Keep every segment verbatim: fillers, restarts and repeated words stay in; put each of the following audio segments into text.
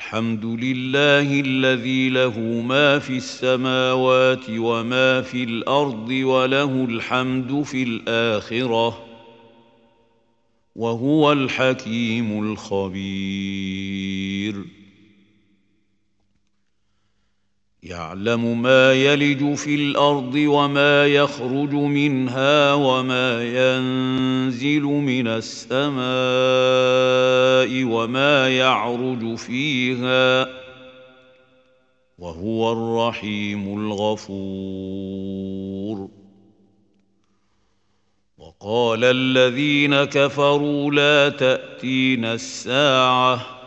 الحمد لله الذي له ما في السماوات وما في الأرض وله الحمد في الآخرة وهو الحكيم الخبير. يعلم ما يلج في الأرض وما يخرج منها وما ينزل من السماء وما يعرج فيها وهو الرحيم الغفور. وقال الذين كفروا لا تأتينا الساعة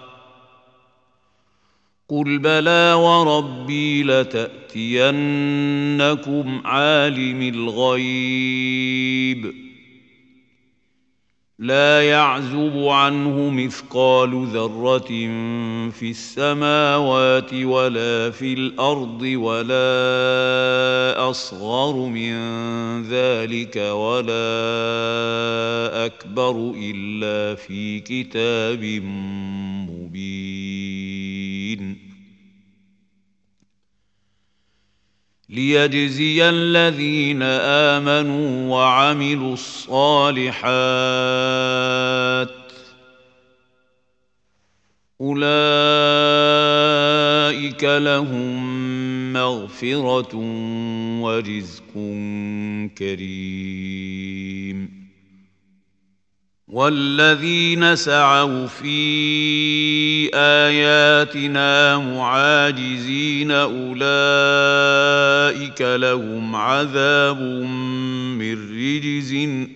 قل بلى وربي لتأتينكم عالم الغيب لا يعزب عنه مثقال ذرة في السماوات ولا في الأرض ولا أصغر من ذلك ولا أكبر إلا في كتاب مبين. ليجزي الذين آمنوا وعملوا الصالحات أولئك لهم مغفرة ورزق كريم. والذين سعوا في آياتنا معاجزين أولئك لهم عذاب من رجز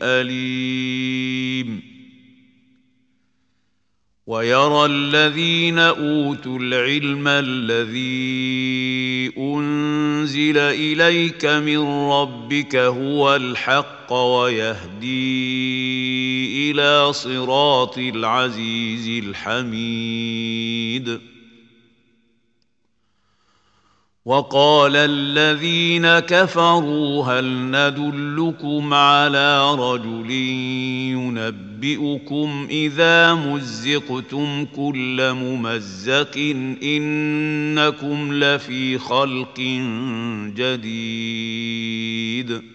أليم. ويرى الذين أوتوا العلم الذي أنزل إليك من ربك هو الحق ويهدي إلى صراط العزيز الحميد. وقال الذين كفروا هل ندلكم على رجل ينبئكم إذا مزقتم كل ممزق إنكم لفي خلق جديد.